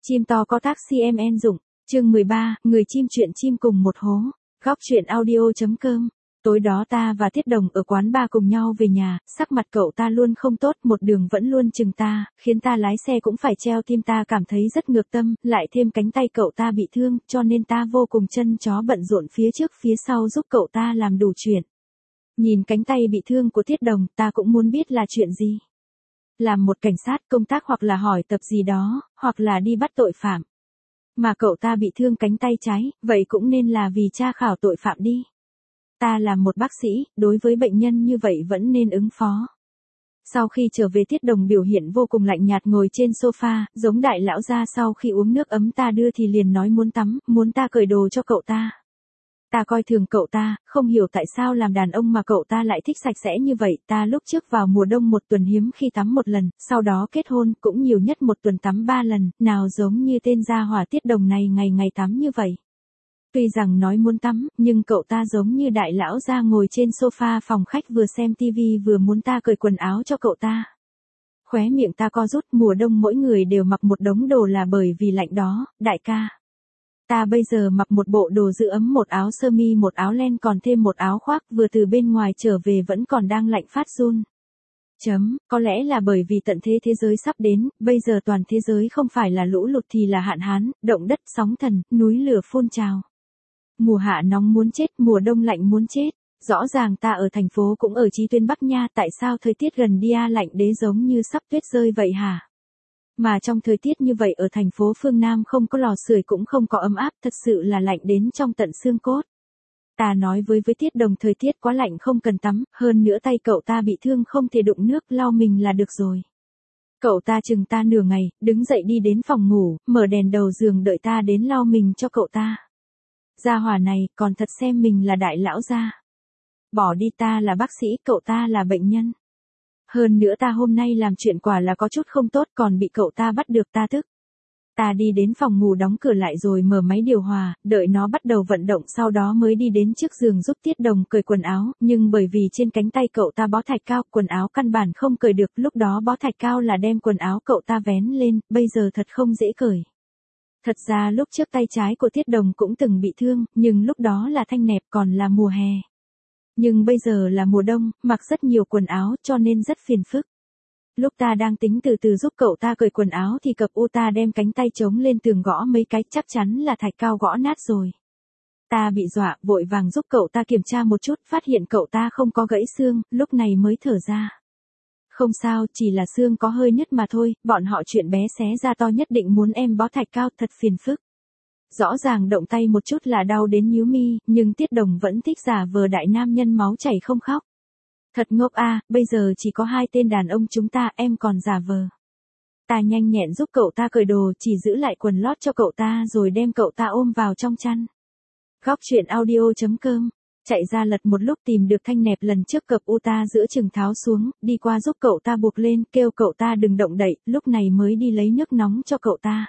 Chim to có tác CMN dụng. Chương 13, người chim chuyện chim cùng một hố. Góc chuyện audio.com. Tối đó ta và Tiết Đồng ở quán bar cùng nhau về nhà, sắc mặt cậu ta luôn không tốt, một đường vẫn luôn chừng ta, khiến ta lái xe cũng phải treo tim, ta cảm thấy rất ngược tâm, lại thêm cánh tay cậu ta bị thương, cho nên ta vô cùng chân chó bận rộn phía trước phía sau giúp cậu ta làm đủ chuyện. Nhìn cánh tay bị thương của Tiết Đồng, ta cũng muốn biết là chuyện gì. Làm một cảnh sát công tác hoặc là hỏi tập gì đó, hoặc là đi bắt tội phạm. Mà cậu ta bị thương cánh tay trái, vậy cũng nên là vì tra khảo tội phạm đi. Ta là một bác sĩ, đối với bệnh nhân như vậy vẫn nên ứng phó. Sau khi trở về, Tiết Đồng biểu hiện vô cùng lạnh nhạt, ngồi trên sofa, giống đại lão gia. Sau khi uống nước ấm ta đưa thì liền nói muốn tắm, muốn ta cởi đồ cho cậu ta. Ta coi thường cậu ta, không hiểu tại sao làm đàn ông mà cậu ta lại thích sạch sẽ như vậy. Ta lúc trước vào mùa đông một tuần hiếm khi tắm một lần, sau đó kết hôn cũng nhiều nhất một tuần tắm 3 lần, nào giống như tên gia hỏa Tiết Đồng này ngày ngày tắm như vậy. Tuy rằng nói muốn tắm, nhưng cậu ta giống như đại lão gia ngồi trên sofa phòng khách vừa xem tivi vừa muốn ta cởi quần áo cho cậu ta. Khóe miệng ta co rút, mùa đông mỗi người đều mặc một đống đồ là bởi vì lạnh đó, đại ca. Ta bây giờ mặc một bộ đồ giữ ấm, một áo sơ mi một áo len còn thêm một áo khoác, vừa từ bên ngoài trở về vẫn còn đang lạnh phát run. Có lẽ là bởi vì tận thế thế giới sắp đến, bây giờ toàn thế giới không phải là lũ lụt thì là hạn hán, động đất, sóng thần, núi lửa phun trào. Mùa hạ nóng muốn chết, mùa đông lạnh muốn chết. Rõ ràng ta ở thành phố cũng ở chí tuyến Bắc nha, tại sao thời tiết gần đi lạnh đế giống như sắp tuyết rơi vậy hả? Mà trong thời tiết như vậy ở thành phố phương Nam không có lò sưởi cũng không có ấm áp, thật sự là lạnh đến trong tận xương cốt. Ta nói với Tiết Đồng thời tiết quá lạnh không cần tắm, hơn nữa tay cậu ta bị thương không thể đụng nước, lau mình là được rồi. Cậu ta chừng ta nửa ngày, đứng dậy đi đến phòng ngủ, mở đèn đầu giường đợi ta đến lau mình cho cậu ta. Gia hỏa này còn thật xem mình là đại lão gia. Bỏ đi, ta là bác sĩ, cậu ta là bệnh nhân. Hơn nữa ta hôm nay làm chuyện quả là có chút không tốt, còn bị cậu ta bắt được, ta tức. Ta đi đến phòng ngủ đóng cửa lại rồi mở máy điều hòa, đợi nó bắt đầu vận động, sau đó mới đi đến trước giường giúp Tiết Đồng cởi quần áo, nhưng bởi vì trên cánh tay cậu ta bó thạch cao, quần áo căn bản không cởi được, lúc đó bó thạch cao là đem quần áo cậu ta vén lên, bây giờ thật không dễ cởi. Thật ra lúc trước tay trái của Tiết Đồng cũng từng bị thương, nhưng lúc đó là thanh nẹp, còn là mùa hè. Nhưng bây giờ là mùa đông, mặc rất nhiều quần áo cho nên rất phiền phức. Lúc ta đang tính từ từ giúp cậu ta cởi quần áo thì cập u ta đem cánh tay chống lên tường gõ mấy cái, chắc chắn là thạch cao gõ nát rồi. Ta bị dọa, vội vàng giúp cậu ta kiểm tra một chút, phát hiện cậu ta không có gãy xương, lúc này mới thở ra. Không sao, chỉ là xương có hơi nứt mà thôi, bọn họ chuyện bé xé ra to nhất định muốn em bó thạch cao, thật phiền phức. Rõ ràng động tay một chút là đau đến nhíu mi, nhưng Tiết Đồng vẫn thích giả vờ đại nam nhân máu chảy không khóc. Thật ngốc bây giờ chỉ có 2 tên đàn ông chúng ta, em còn giả vờ. Ta nhanh nhẹn giúp cậu ta cởi đồ, chỉ giữ lại quần lót cho cậu ta rồi đem cậu ta ôm vào trong chăn. Góc chuyện audio.com. Chạy ra lật một lúc tìm được thanh nẹp lần trước cập u ta giữa chừng tháo xuống, đi qua giúp cậu ta buộc lên, kêu cậu ta đừng động đậy, lúc này mới đi lấy nước nóng cho cậu ta.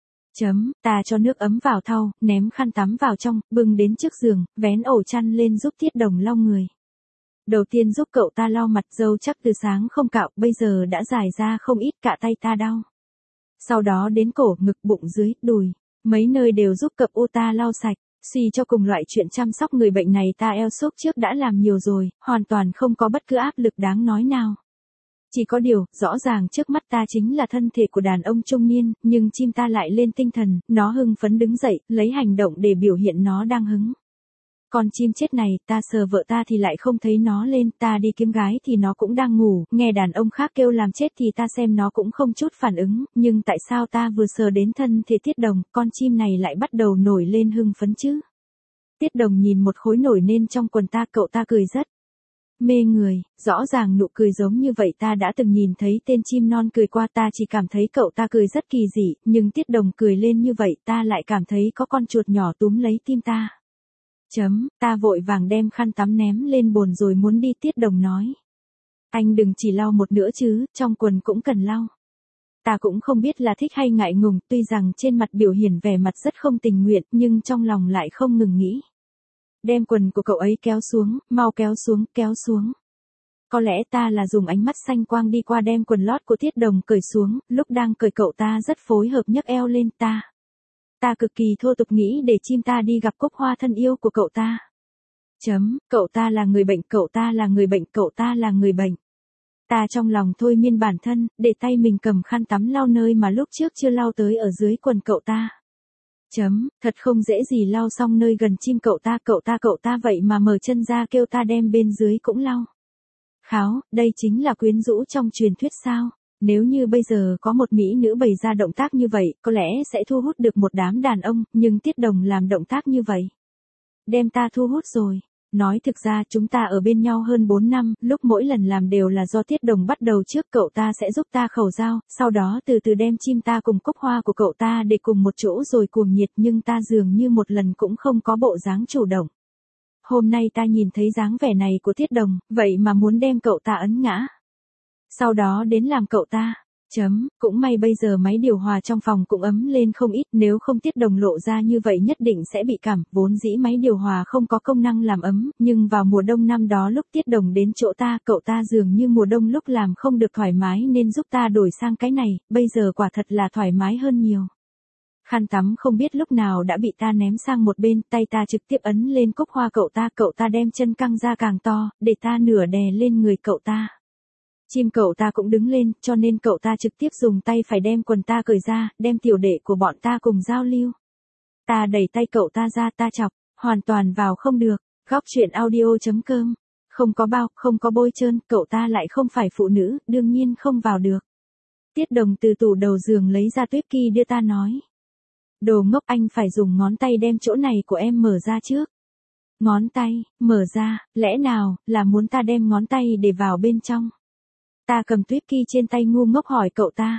Ta cho nước ấm vào thau, ném khăn tắm vào trong, bưng đến trước giường, vén ổ chăn lên giúp Tiết Đồng lau người. Đầu tiên giúp cậu ta lau mặt, râu chắc từ sáng không cạo, bây giờ đã dài ra không ít, cả tay ta đau. Sau đó đến cổ, ngực, bụng dưới, đùi, mấy nơi đều giúp cậu ta lau sạch. Suy cho cùng loại chuyện chăm sóc người bệnh này ta eo xúc trước đã làm nhiều rồi, hoàn toàn không có bất cứ áp lực đáng nói nào. Chỉ có điều, rõ ràng trước mắt ta chính là thân thể của đàn ông trung niên, nhưng chim ta lại lên tinh thần, nó hưng phấn đứng dậy, lấy hành động để biểu hiện nó đang hứng. Còn chim chết này, ta sờ vợ ta thì lại không thấy nó lên, ta đi kiếm gái thì nó cũng đang ngủ, nghe đàn ông khác kêu làm chết thì ta xem nó cũng không chút phản ứng, nhưng tại sao ta vừa sờ đến thân thể Tiết Đồng, con chim này lại bắt đầu nổi lên hưng phấn chứ? Tiết Đồng nhìn một khối nổi lên trong quần ta, cậu ta cười rất mê người, rõ ràng nụ cười giống như vậy ta đã từng nhìn thấy tên chim non cười qua, ta chỉ cảm thấy cậu ta cười rất kỳ dị, nhưng Tiết Đồng cười lên như vậy ta lại cảm thấy có con chuột nhỏ túm lấy tim ta. Ta vội vàng đem khăn tắm ném lên bồn rồi muốn đi, Tiết Đồng nói. Anh đừng chỉ lau một nữa chứ, trong quần cũng cần lau. Ta cũng không biết là thích hay ngại ngùng, tuy rằng trên mặt biểu hiện vẻ mặt rất không tình nguyện, nhưng trong lòng lại không ngừng nghĩ. Đem quần của cậu ấy kéo xuống, mau kéo xuống, kéo xuống. Có lẽ ta là dùng ánh mắt xanh quang đi qua đem quần lót của Tiết Đồng cởi xuống, lúc đang cởi cậu ta rất phối hợp nhấc eo lên ta. Ta cực kỳ thô tục nghĩ để chim ta đi gặp Cúc Hoa thân yêu của cậu ta. Cậu ta là người bệnh, cậu ta là người bệnh, cậu ta là người bệnh. Ta trong lòng thôi miên bản thân, để tay mình cầm khăn tắm lau nơi mà lúc trước chưa lau tới ở dưới quần cậu ta. Thật không dễ gì lau xong nơi gần chim cậu ta vậy mà mở chân ra kêu ta đem bên dưới cũng lau. Kháo, đây chính là quyến rũ trong truyền thuyết sao? Nếu như bây giờ có một mỹ nữ bày ra động tác như vậy, có lẽ sẽ thu hút được một đám đàn ông, nhưng Tiết Đồng làm động tác như vậy. Đem ta thu hút rồi. Nói thực ra chúng ta ở bên nhau hơn 4 năm, lúc mỗi lần làm đều là do Tiết Đồng bắt đầu trước, cậu ta sẽ giúp ta khẩu dao, sau đó từ từ đem chim ta cùng Cúc Hoa của cậu ta để cùng một chỗ rồi cuồng nhiệt, nhưng ta dường như một lần cũng không có bộ dáng chủ động. Hôm nay ta nhìn thấy dáng vẻ này của Tiết Đồng, vậy mà muốn đem cậu ta ấn ngã. Sau đó đến làm cậu ta. Cũng may bây giờ máy điều hòa trong phòng cũng ấm lên không ít, nếu không Tiết Đồng lộ ra như vậy nhất định sẽ bị cảm, vốn dĩ máy điều hòa không có công năng làm ấm, nhưng vào mùa đông năm đó lúc Tiết Đồng đến chỗ ta, cậu ta dường như mùa đông lúc làm không được thoải mái nên giúp ta đổi sang cái này, bây giờ quả thật là thoải mái hơn nhiều. Khăn tắm không biết lúc nào đã bị ta ném sang một bên, tay ta trực tiếp ấn lên Cúc Hoa cậu ta đem chân căng ra càng to, để ta nửa đè lên người cậu ta. Chim cậu ta cũng đứng lên, cho nên cậu ta trực tiếp dùng tay phải đem quần ta cởi ra, đem tiểu đệ của bọn ta cùng giao lưu. Ta đẩy tay cậu ta ra, ta chọc, hoàn toàn vào không được. Góc truyện audio.com. Không có bao, không có bôi trơn, cậu ta lại không phải phụ nữ, đương nhiên không vào được. Tiết Đồng từ tủ đầu giường lấy ra tuyếp kỳ đưa ta nói. Đồ ngốc, anh phải dùng ngón tay đem chỗ này của em mở ra trước. Ngón tay, mở ra, lẽ nào, là muốn ta đem ngón tay để vào bên trong. Ta cầm tuyết kỳ trên tay ngu ngốc hỏi cậu ta.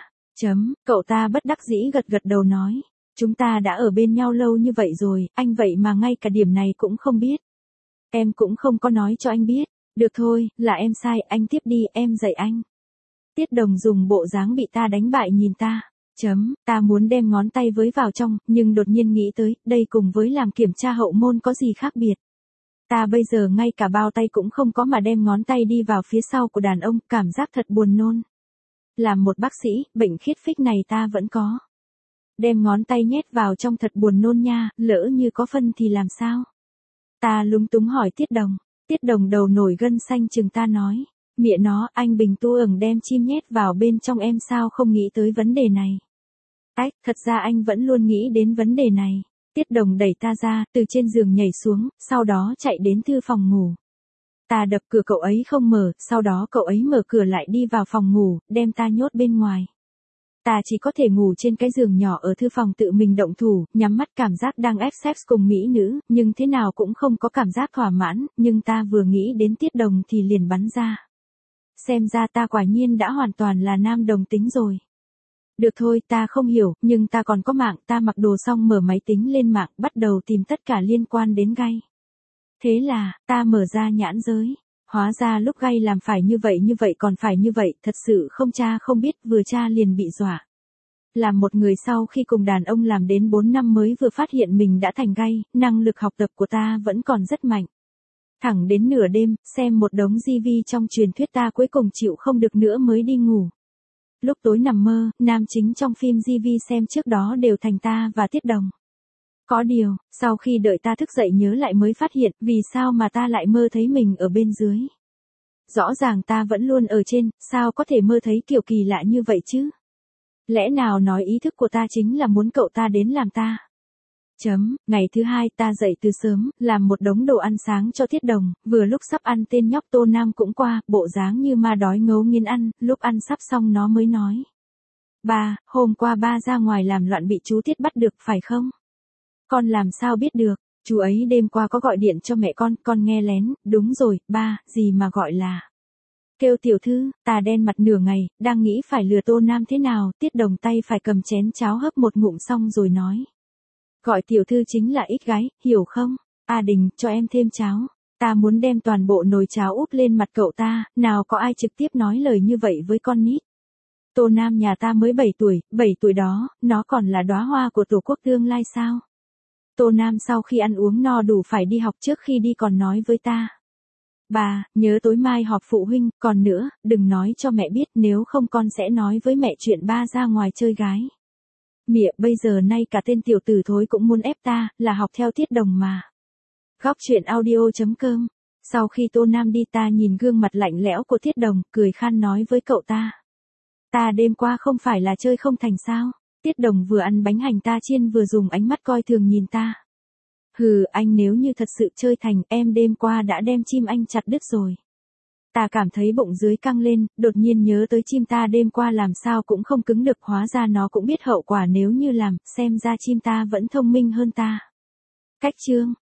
Cậu ta bất đắc dĩ gật gật đầu nói. Chúng ta đã ở bên nhau lâu như vậy rồi, anh vậy mà ngay cả điểm này cũng không biết. Em cũng không có nói cho anh biết. Được thôi, là em sai, anh tiếp đi, em dạy anh. Tiết Đồng dùng bộ dáng bị ta đánh bại nhìn ta. Ta muốn đem ngón tay với vào trong, nhưng đột nhiên nghĩ tới, đây cùng với làm kiểm tra hậu môn có gì khác biệt. Ta bây giờ ngay cả bao tay cũng không có mà đem ngón tay đi vào phía sau của đàn ông, cảm giác thật buồn nôn. Làm một bác sĩ, bệnh khiết phích này ta vẫn có. Đem ngón tay nhét vào trong thật buồn nôn nha, lỡ như có phân thì làm sao? Ta lúng túng hỏi Tiết Đồng. Tiết Đồng đầu nổi gân xanh chừng ta nói. Mẹ nó, anh Bình Tu ẩn đem chim nhét vào bên trong em sao không nghĩ tới vấn đề này. Thật ra anh vẫn luôn nghĩ đến vấn đề này. Tiết Đồng đẩy ta ra, từ trên giường nhảy xuống, sau đó chạy đến thư phòng ngủ. Ta đập cửa cậu ấy không mở, sau đó cậu ấy mở cửa lại đi vào phòng ngủ, đem ta nhốt bên ngoài. Ta chỉ có thể ngủ trên cái giường nhỏ ở thư phòng tự mình động thủ, nhắm mắt cảm giác đang ép sex cùng mỹ nữ, nhưng thế nào cũng không có cảm giác thỏa mãn, nhưng ta vừa nghĩ đến Tiết Đồng thì liền bắn ra. Xem ra ta quả nhiên đã hoàn toàn là nam đồng tính rồi. Được thôi, ta không hiểu, nhưng ta còn có mạng, ta mặc đồ xong mở máy tính lên mạng, bắt đầu tìm tất cả liên quan đến gay. Thế là, ta mở ra nhãn giới. Hóa ra lúc gay làm phải như vậy còn phải như vậy, thật sự không tra không biết, vừa tra liền bị dọa. Làm một người sau khi cùng đàn ông làm đến 4 năm mới vừa phát hiện mình đã thành gay, năng lực học tập của ta vẫn còn rất mạnh. Thẳng đến nửa đêm, xem một đống GV trong truyền thuyết ta cuối cùng chịu không được nữa mới đi ngủ. Lúc tối nằm mơ, nam chính trong phim GV xem trước đó đều thành ta và Tiết Đồng. Có điều, sau khi đợi ta thức dậy nhớ lại mới phát hiện, vì sao mà ta lại mơ thấy mình ở bên dưới. Rõ ràng ta vẫn luôn ở trên, sao có thể mơ thấy kiểu kỳ lạ như vậy chứ? Lẽ nào nói ý thức của ta chính là muốn cậu ta đến làm ta? Ngày thứ hai ta dậy từ sớm, làm một đống đồ ăn sáng cho Tiết Đồng, vừa lúc sắp ăn tên nhóc Tô Nam cũng qua, bộ dáng như ma đói ngấu nghiến ăn, lúc ăn sắp xong nó mới nói. Ba, hôm qua ba ra ngoài làm loạn bị chú Tiết bắt được phải không? Con làm sao biết được, chú ấy đêm qua có gọi điện cho mẹ con nghe lén, đúng rồi, ba, gì mà gọi là. Kêu tiểu thư, ta đen mặt nửa ngày, đang nghĩ phải lừa Tô Nam thế nào, Tiết Đồng tay phải cầm chén cháo hấp một ngụm xong rồi nói. Gọi tiểu thư chính là ít gái, hiểu không? Đình, cho em thêm cháo. Ta muốn đem toàn bộ nồi cháo úp lên mặt cậu ta, nào có ai trực tiếp nói lời như vậy với con nít. Tô Nam nhà ta mới 7 tuổi đó, nó còn là đóa hoa của tổ quốc tương lai sao? Tô Nam sau khi ăn uống no đủ phải đi học trước khi đi còn nói với ta. Ba, nhớ tối mai họp phụ huynh, còn nữa, đừng nói cho mẹ biết, nếu không con sẽ nói với mẹ chuyện ba ra ngoài chơi gái. Mẹ bây giờ nay cả tên tiểu tử thối cũng muốn ép ta, là học theo Tiết Đồng mà. Góc chuyện audio.com. Sau khi Tô Nam đi ta nhìn gương mặt lạnh lẽo của Tiết Đồng, cười khan nói với cậu ta. Ta đêm qua không phải là chơi không thành sao? Tiết Đồng vừa ăn bánh hành ta chiên vừa dùng ánh mắt coi thường nhìn ta. Hừ, anh nếu như thật sự chơi thành, em đêm qua đã đem chim anh chặt đứt rồi. Ta cảm thấy bụng dưới căng lên, đột nhiên nhớ tới chim ta đêm qua làm sao cũng không cứng được, hóa ra nó cũng biết hậu quả nếu như làm, xem ra chim ta vẫn thông minh hơn ta. Cách chương